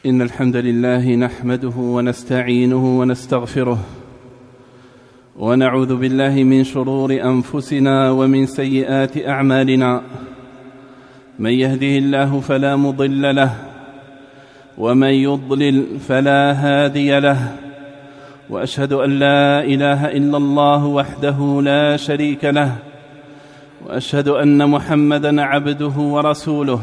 إن الحمد لله نحمده ونستعينه ونستغفره ونعوذ بالله من شرور أنفسنا ومن سيئات أعمالنا. من يهده الله فلا مضل له ومن يضلل فلا هادي له، وأشهد أن لا إله إلا الله وحده لا شريك له، وأشهد أن محمدًا عبده ورسوله.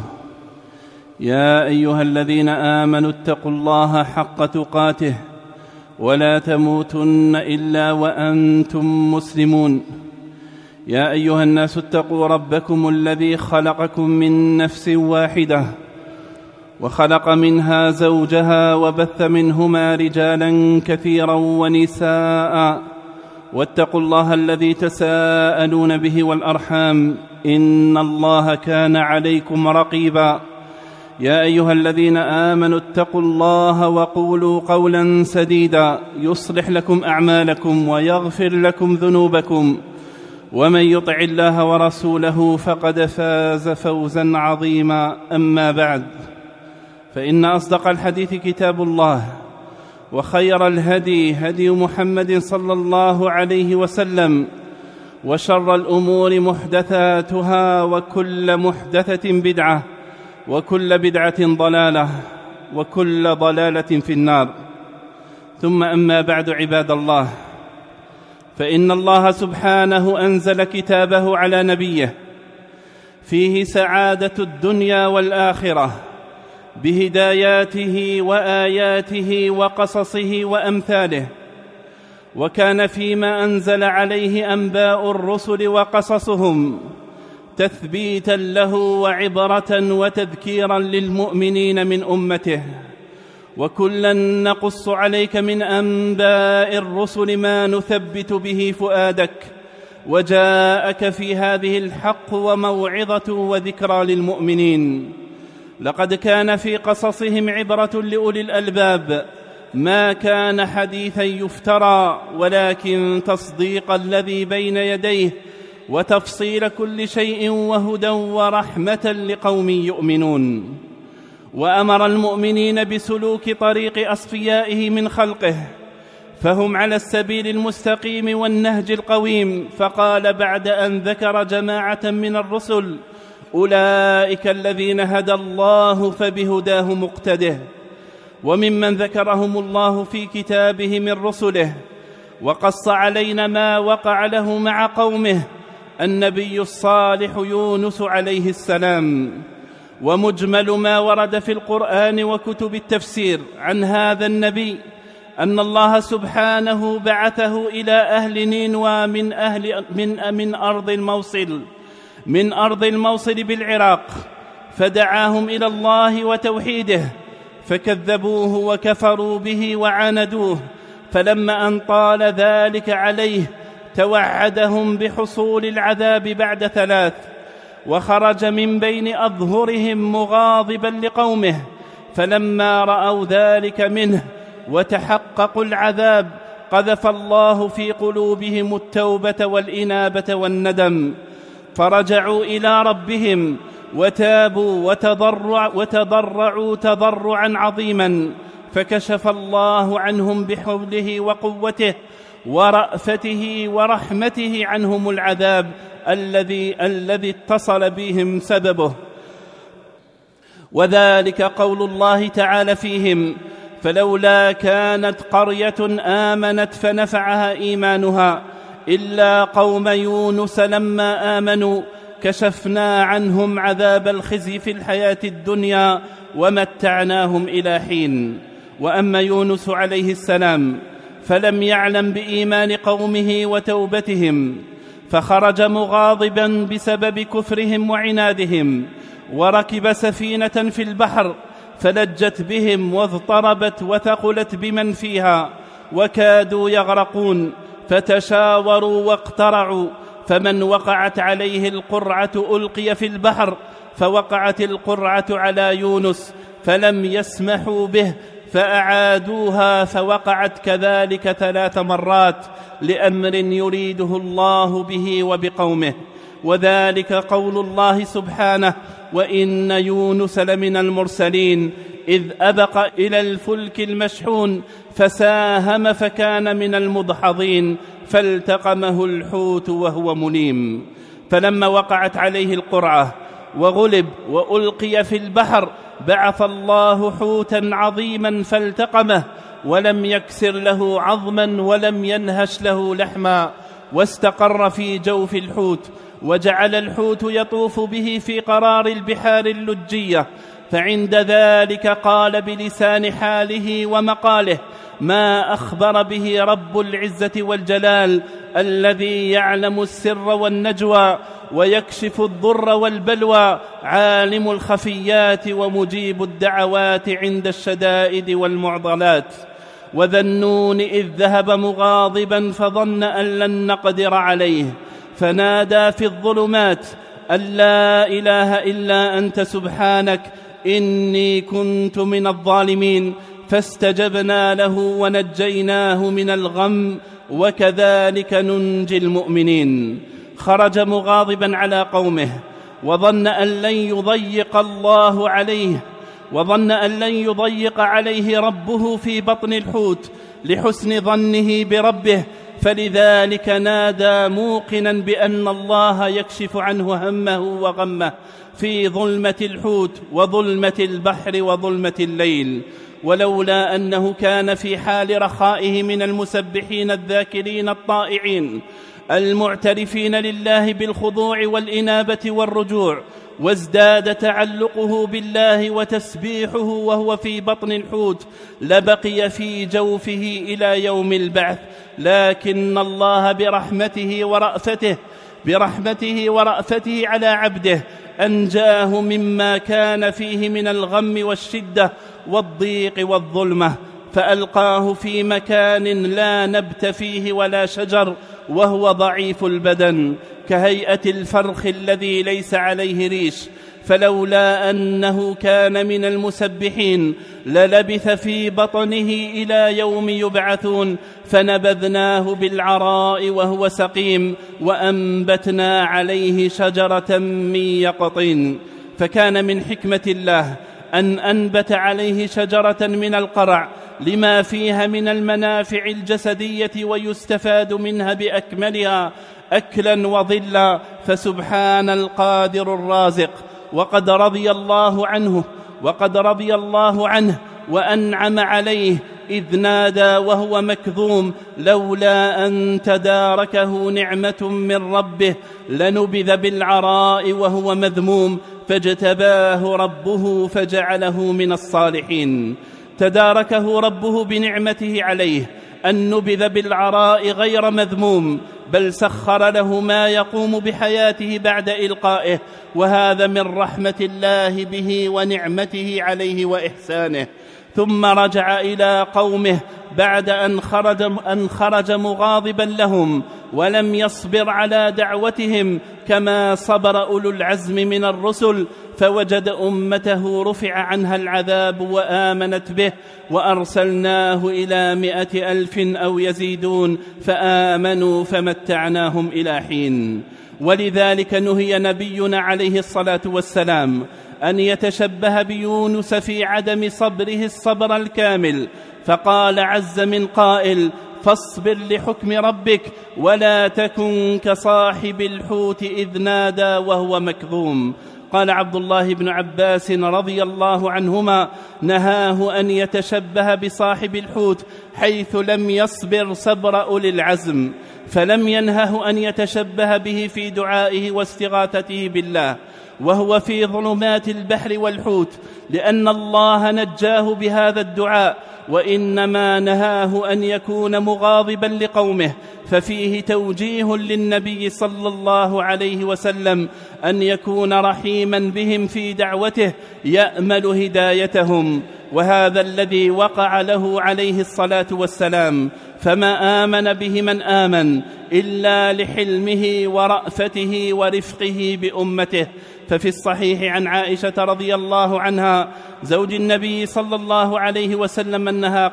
يا أيها الذين آمنوا اتقوا الله حق تقاته ولا تموتن إلا وأنتم مسلمون. يا أيها الناس اتقوا ربكم الذي خلقكم من نفس واحدة وخلق منها زوجها وبث منهما رجالا كثيرا ونساء، واتقوا الله الذي تساءلون به والأرحام، إن الله كان عليكم رقيبا. يا أيها الذين آمنوا اتقوا الله وقولوا قولا سديدا يصلح لكم أعمالكم ويغفر لكم ذنوبكم، ومن يطع الله ورسوله فقد فاز فوزا عظيما. أما بعد، فإن أصدق الحديث كتاب الله، وخير الهدي هدي محمد صلى الله عليه وسلم، وشر الأمور محدثاتها، وكل محدثة بدعة، وكل بدعة ضلالة، وكل ضلالة في النار. ثم أما بعد، عباد الله، فإن الله سبحانه أنزل كتابه على نبيه فيه سعادة الدنيا والآخرة بهداياته وآياته وقصصه وأمثاله، وكان فيما أنزل عليه أنباء الرسل وقصصهم تثبيتا له وعبرة وتذكيرا للمؤمنين من أمته. وكلا نقص عليك من أنباء الرسل ما نثبت به فؤادك، وجاءك في هذه الحق وموعظة وذكرى للمؤمنين. لقد كان في قصصهم عبرة لأولي الألباب، ما كان حديثا يفترى، ولكن تصديق الذي بين يديه وتفصيل كل شيء وهدى ورحمة لقوم يؤمنون. وأمر المؤمنين بسلوك طريق أصفيائه من خلقه، فهم على السبيل المستقيم والنهج القويم. فقال بعد أن ذكر جماعة من الرسل: أولئك الذين هدى الله فبهداه مقتده. وممن ذكرهم الله في كتابه من رسله وقص علينا ما وقع له مع قومه النبي الصالح يونس عليه السلام. ومجمل ما ورد في القرآن وكتب التفسير عن هذا النبي أن الله سبحانه بعثه إلى أهل نينوى من أرض الموصل بالعراق، فدعاهم إلى الله وتوحيده، فكذبوه وكفروا به وعاندوه. فلما أن طال ذلك عليه توعدهم بحصول العذاب بعد 3، وخرج من بين أظهرهم مغاضبا لقومه. فلما رأوا ذلك منه وتحققوا العذاب قذف الله في قلوبهم التوبة والإنابة والندم، فرجعوا إلى ربهم وتابوا وتضرعوا تضرعا عظيما، فكشف الله عنهم بحوله وقوته ورأفته ورحمته عنهم العذاب الذي اتصل بهم سببه. وذلك قول الله تعالى فيهم: فلولا كانت قرية آمنت فنفعها إيمانها إلا قوم يونس لما آمنوا كشفنا عنهم عذاب الخزي في الحياة الدنيا ومتعناهم إلى حين. وأما يونس عليه السلام فلم يعلم بإيمان قومه وتوبتهم، فخرج مغاضبا بسبب كفرهم وعنادهم، وركب سفينة في البحر فلجت بهم واضطربت وثقلت بمن فيها، وكادوا يغرقون، فتشاوروا واقترعوا، فمن وقعت عليه القرعة ألقي في البحر، فوقعت القرعة على يونس فلم يسمحوا به، فأعادوها فوقعت كذلك 3 مرات لأمر يريده الله به وبقومه. وذلك قول الله سبحانه: وإن يونس لمن المرسلين إذ أبق إلى الفلك المشحون فساهم فكان من المدحضين فالتقمه الحوت وهو مليم. فلما وقعت عليه القرعة وغلب وألقي في البحر بعث الله حوتا عظيما فالتقمه ولم يكسر له عظما ولم ينهش له لحما، واستقر في جوف الحوت، وجعل الحوت يطوف به في قرار البحار اللجية. فعند ذلك قال بلسان حاله ومقاله ما أخبر به رب العزة والجلال الذي يعلم السر والنجوى ويكشف الضر والبلوى، عالم الخفيات ومجيب الدعوات عند الشدائد والمعضلات. وذا النون إذ ذهب مغاضبا فظن أن لن نقدر عليه فنادى في الظلمات أن لا إله إلا أنت سبحانك إني كنت من الظالمين، فاستجبنا له ونجيناه من الغم وكذلك ننجي المؤمنين. خرج مغاضبا على قومه وظن أن لن يضيق الله عليه، وظن أن لن يضيق عليه ربه في بطن الحوت لحسن ظنه بربه، فلذلك نادى موقنا بأن الله يكشف عنه همه وغمه في ظلمة الحوت وظلمة البحر وظلمة الليل. ولولا أنه كان في حال رخائه من المسبحين الذاكرين الطائعين المعترفين لله بالخضوع والإنابة والرجوع، وازداد تعلقه بالله وتسبيحه وهو في بطن الحوت، لبقي في جوفه إلى يوم البعث. لكن الله برحمته ورأفته على عبده أنجاه مما كان فيه من الغم والشدة والضيق والظلمة، فألقاه في مكان لا نبت فيه ولا شجر، وهو ضعيف البدن كهيئة الفرخ الذي ليس عليه ريش. فلولا أنه كان من المسبحين للبث في بطنه إلى يوم يبعثون، فنبذناه بالعراء وهو سقيم وأنبتنا عليه شجرة من يقطين. فكان من حكمة الله أن أنبت عليه شجرة من القرع لما فيها من المنافع الجسدية ويستفاد منها بأكملها أكلا وظلا، فسبحان القادر الرازق. وقد رضي الله عنه وأنعم عليه إذ نادى وهو مكظوم لولا أن تداركه نعمة من ربه لنبذ بالعراء وهو مذموم، فاجتباه ربه فجعله من الصالحين. تداركه ربه بنعمته عليه أن نبذ بالعراء غير مذموم، بل سخر له ما يقوم بحياته بعد إلقائه، وهذا من رحمة الله به ونعمته عليه وإحسانه. ثم رجع إلى قومه بعد أن خرج مغاضبا لهم ولم يصبر على دعوتهم كما صبر أولو العزم من الرسل، فوجد أمته رفع عنها العذاب وآمنت به، وأرسلناه إلى 100,000 أو يزيدون فآمنوا فمتعناهم إلى حين. ولذلك نهي نبينا عليه الصلاة والسلام أن يتشبه بيونس في عدم صبره الصبر الكامل، فقال عز من قائل فاصبر لحكم ربك ولا تكن كصاحب الحوت إذ نادى وهو مكظوم. قال عبد الله بن عباس رضي الله عنهما نهاه أن يتشبه بصاحب الحوت حيث لم يصبر صبر أولي العزم، فلم ينهه أن يتشبه به في دعائه واستغاثته بالله وهو في ظلمات البحر والحوت، لأن الله نجاه بهذا الدعاء، وإنما نهاه أن يكون مغاضبا لقومه، ففيه توجيه للنبي صلى الله عليه وسلم أن يكون رحيما بهم في دعوته يأمل هدايتهم، وهذا الذي وقع له عليه الصلاة والسلام، فما آمن به من آمن إلا لحلمه ورأفته ورفقه بأمته. ففي الصحيح عن عائشة رضي الله عنها زوج النبي صلى الله عليه وسلم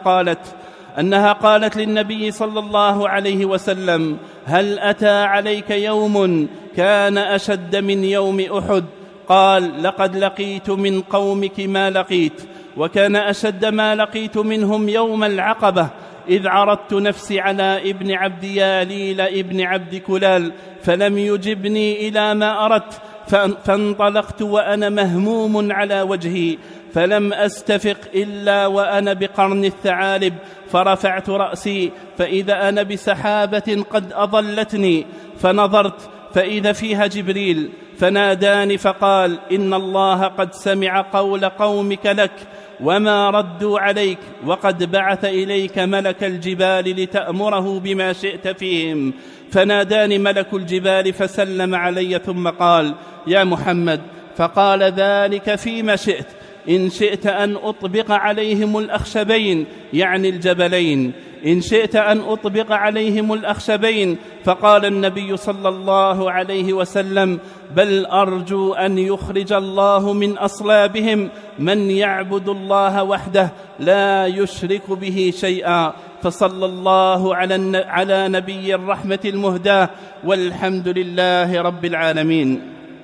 أنها قالت للنبي صلى الله عليه وسلم هل أتى عليك يوم كان أشد من يوم أحد؟ قال لقد لقيت من قومك ما لقيت، وكان أشد ما لقيت منهم يوم العقبة إذ عرضت نفسي على ابن عبد ياليل ابن عبد كلال فلم يجبني إلى ما أردت، فانطلقت وأنا مهموم على وجهي، فلم أستفق إلا وأنا بقرن الثعالب، فرفعت رأسي فإذا أنا بسحابة قد أضلتني، فنظرت فإذا فيها جبريل، فناداني فقال: إن الله قد سمع قول قومك لك وما ردوا عليك، وقد بعث إليك ملك الجبال لتأمره بما شئت فيهم. فناداني ملك الجبال فسلم علي ثم قال: يا محمد، فقال: ذلك فيما شئت، إن شئت أن أطبق عليهم الأخشبين، يعني الجبلين، إن شئت أن أطبق عليهم الأخشبين. فقال النبي صلى الله عليه وسلم: بل أرجو أن يخرج الله من أصلابهم من يعبد الله وحده لا يشرك به شيئا. فصلى الله على نبي الرحمة المهداة، والحمد لله رب العالمين.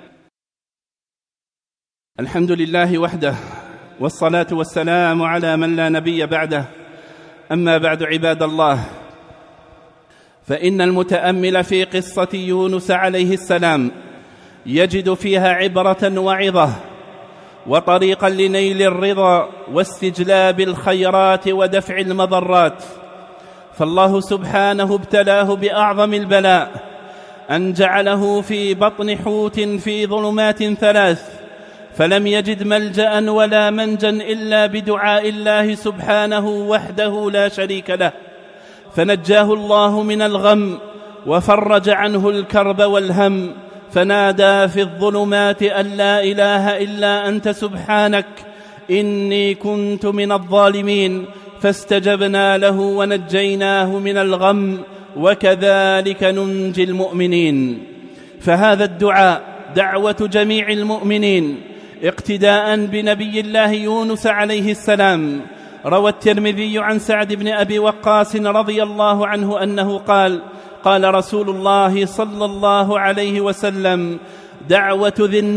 الحمد لله وحده، والصلاة والسلام على من لا نبي بعده. أما بعد، عباد الله، فإن المتأمل في قصة يونس عليه السلام يجد فيها عبرة وعظة وطريقا لنيل الرضا واستجلاب الخيرات ودفع المضرات. فالله سبحانه ابتلاه بأعظم البلاء، أن جعله في بطن حوت في ظلمات ثلاث، فلم يجد ملجأ ولا منجا إلا بدعاء الله سبحانه وحده لا شريك له، فنجاه الله من الغم وفرج عنه الكرب والهم، فنادى في الظلمات أن لا إله إلا أنت سبحانك إني كنت من الظالمين، فاستجبنا له ونجيناه من الغم، وكذلك ننجي المؤمنين. فهذا الدعاء دعوة جميع المؤمنين اقتداء بنبي الله يونس عليه السلام. روى الترمذي عن سعد بن أبي وقاص رضي الله عنه أنه قال: قال رسول الله صلى الله عليه وسلم: دعوة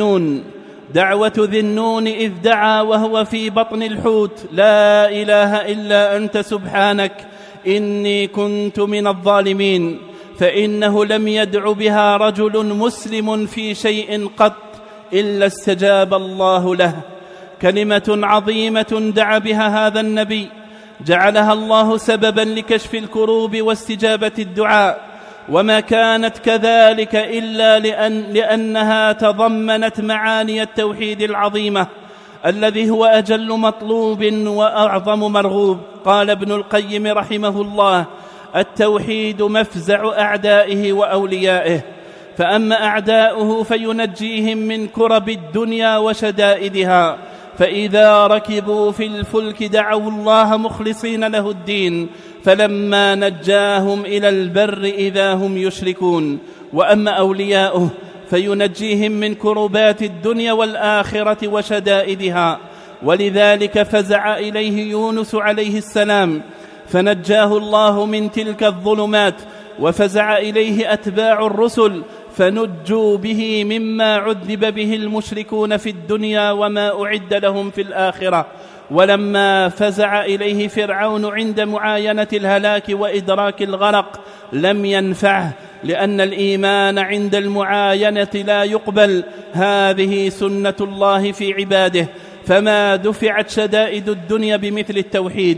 ذي النون إذ دعا وهو في بطن الحوت: لا إله إلا أنت سبحانك إني كنت من الظالمين، فإنه لم يدع بها رجل مسلم في شيء قط إلا استجاب الله له. كلمة عظيمة دعا بها هذا النبي، جعلها الله سببا لكشف الكروب واستجابة الدعاء، وما كانت كذلك إلا لأنها تضمنت معاني التوحيد العظيمة الذي هو أجل مطلوب وأعظم مرغوب. قال ابن القيم رحمه الله: التوحيد مفزع أعدائه وأوليائه، فأما أعداؤه فينجيهم من كرب الدنيا وشدائدها، فإذا ركبوا في الفلك دعوا الله مخلصين له الدين، فلما نجاهم إلى البر إذا هم يشركون. وأما أولياؤه فينجيهم من كربات الدنيا والآخرة وشدائدها، ولذلك فزع إليه يونس عليه السلام فنجاه الله من تلك الظلمات، وفزع إليه أتباع الرسل فنجوا به مما عذب به المشركون في الدنيا وما أعد لهم في الآخرة. ولما فزع إليه فرعون عند معاينة الهلاك وإدراك الغرق لم ينفعه، لأن الإيمان عند المعاينة لا يقبل، هذه سنة الله في عباده، فما دفعت شدائد الدنيا بمثل التوحيد.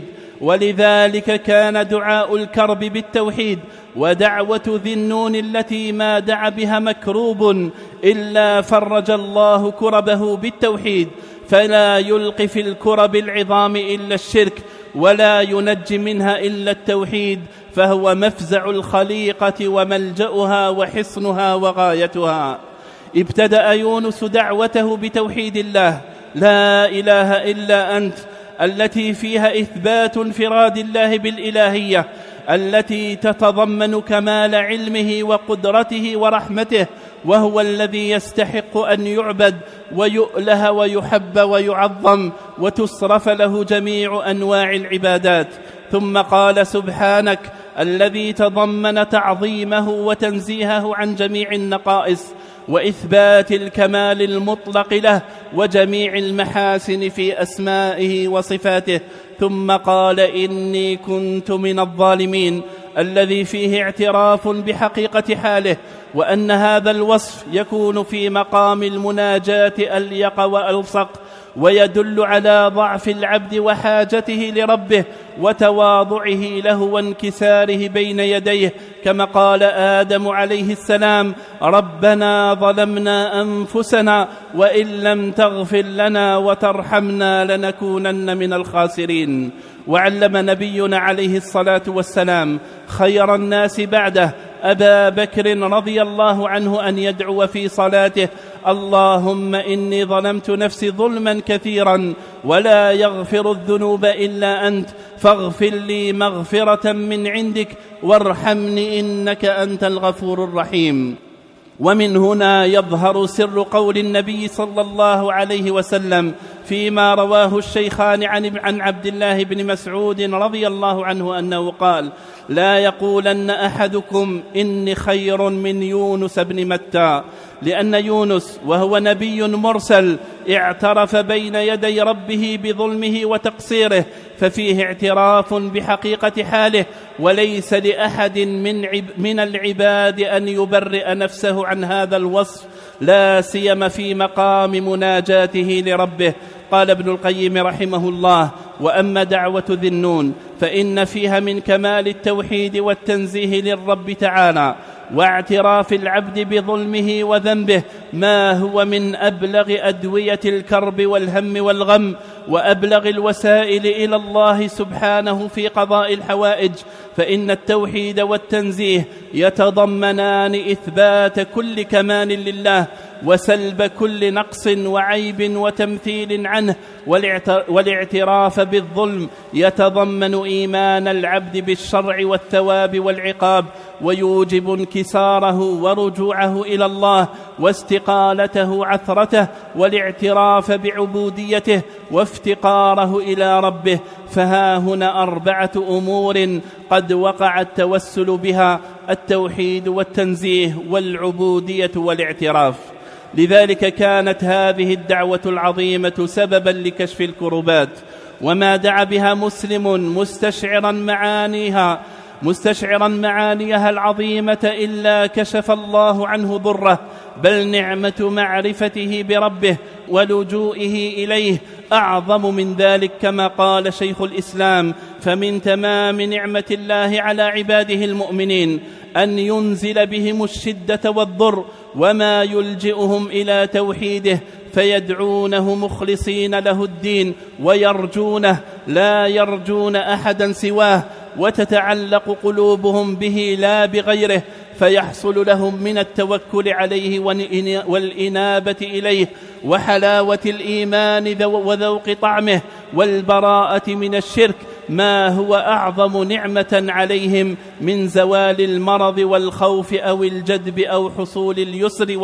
ولذلك كان دعاء الكرب بالتوحيد، ودعوة ذي النون التي ما دعا بها مكروب إلا فرج الله كربه بالتوحيد، فلا يلقي في الكرب العظام إلا الشرك، ولا ينجي منها إلا التوحيد، فهو مفزع الخليقة وملجأها وحصنها وغايتها. ابتدأ يونس دعوته بتوحيد الله، لا إله إلا أنت، التي فيها إثبات انفراد الله بالإلهية، التي تتضمن كمال علمه وقدرته ورحمته، وهو الذي يستحق أن يعبد ويؤله ويحب ويعظم وتصرف له جميع أنواع العبادات. ثم قال سبحانك الذي تضمن تعظيمه وتنزيهه عن جميع النقائص، وإثبات الكمال المطلق له وجميع المحاسن في أسمائه وصفاته. ثم قال: إني كنت من الظالمين، الذي فيه اعتراف بحقيقة حاله، وأن هذا الوصف يكون في مقام المناجاة أليق وألصق، ويدل على ضعف العبد وحاجته لربه وتواضعه له وانكساره بين يديه، كما قال آدم عليه السلام: ربنا ظلمنا أنفسنا وإن لم تغفر لنا وترحمنا لنكونن من الخاسرين. وعلم نبينا عليه الصلاة والسلام خير الناس بعده أبا بكر رضي الله عنه أن يدعو في صلاته: اللهم إني ظلمت نفسي ظلما كثيرا ولا يغفر الذنوب إلا أنت، فاغفر لي مغفرة من عندك وارحمني إنك أنت الغفور الرحيم. ومن هنا يظهر سر قول النبي صلى الله عليه وسلم فيما رواه الشيخان عن عبد الله بن مسعود رضي الله عنه أنه قال: لا يقولن أحدكم إني خير من يونس بن متى، لأن يونس وهو نبي مرسل اعترف بين يدي ربه بظلمه وتقصيره، ففيه اعتراف بحقيقة حاله، وليس لأحد من العباد أن يبرئ نفسه عن هذا الوصف، لا سيما في مقام مناجاته لربه. قال ابن القيم رحمه الله: وأما دعوة ذي النون فإن فيها من كمال التوحيد والتنزيه للرب تعالى واعتراف العبد بظلمه وذنبه ما هو من أبلغ أدوية الكرب والهم والغم، وأبلغ الوسائل إلى الله سبحانه في قضاء الحوائج. فإن التوحيد والتنزيه يتضمنان إثبات كل كمال لله وسلب كل نقص وعيب وتمثيل عنه، والاعتراف بالظلم يتضمن إيمان العبد بالشرع والثواب والعقاب، ويوجب انكساره ورجوعه إلى الله واستقالته عثرته والاعتراف بعبوديته وافتقاره إلى ربه. فها هنا 4 أمور قد وقع التوسل بها: التوحيد والتنزيه والعبودية والاعتراف. لذلك كانت هذه الدعوة العظيمة سببا لكشف الكربات، وما دعا بها مسلم مستشعرا معانيها العظيمة إلا كشف الله عنه ضره، بل نعمة معرفته بربه ولجوئه إليه أعظم من ذلك، كما قال شيخ الإسلام: فمن تمام نعمة الله على عباده المؤمنين أن ينزل بهم الشدة والضر وما يلجئهم إلى توحيده، فيدعونه مخلصين له الدين ويرجونه لا يرجون أحدا سواه، وتتعلق قلوبهم به لا بغيره، فيحصل لهم من التوكل عليه والإنابة إليه وحلاوة الإيمان وذوق طعمه والبراءة من الشرك ما هو أعظم نعمة عليهم من زوال المرض والخوف أو الجدب أو حصول اليسر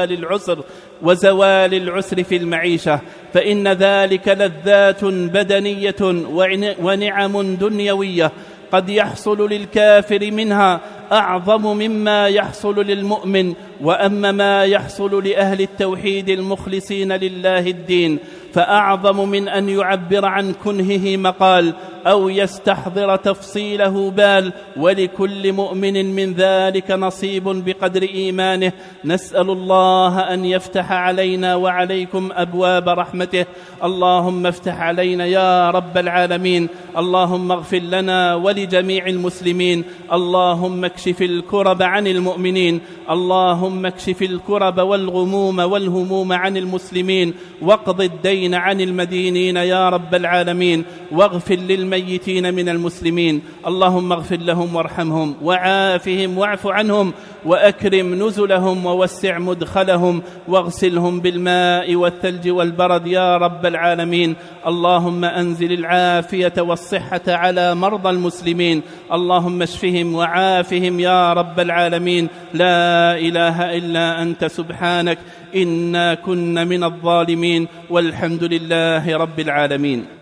وزوال العسر في المعيشة، فإن ذلك لذات بدنية ونعم دنيوية قد يحصل للكافر منها أعظم مما يحصل للمؤمن. وأما ما يحصل لأهل التوحيد المخلصين لله الدين فأعظم من أن يعبر عن كنهه مقال أو يستحضر تفصيله بال، ولكل مؤمن من ذلك نصيب بقدر إيمانه. نسأل الله أن يفتح علينا وعليكم أبواب رحمته. اللهم افتح علينا يا رب العالمين. اللهم اغفر لنا ولجميع المسلمين. اللهم اكشف الكرب عن المؤمنين. اللهم اكشف الكرب والغموم والهموم عن المسلمين، واقض الدين عن المدينين يا رب العالمين، واغفر للميتين من المسلمين. اللهم اغفر لهم وارحمهم وعافهم واعف عنهم وأكرم نزلهم ووسع مدخلهم واغسلهم بالماء والثلج والبرد يا رب العالمين. اللهم أنزل العافية والصحة على مرضى المسلمين. اللهم اشفهم وعافهم يا رب العالمين. لا إله إلا أنت سبحانك إنا كنا من الظالمين، والحمد لله رب العالمين.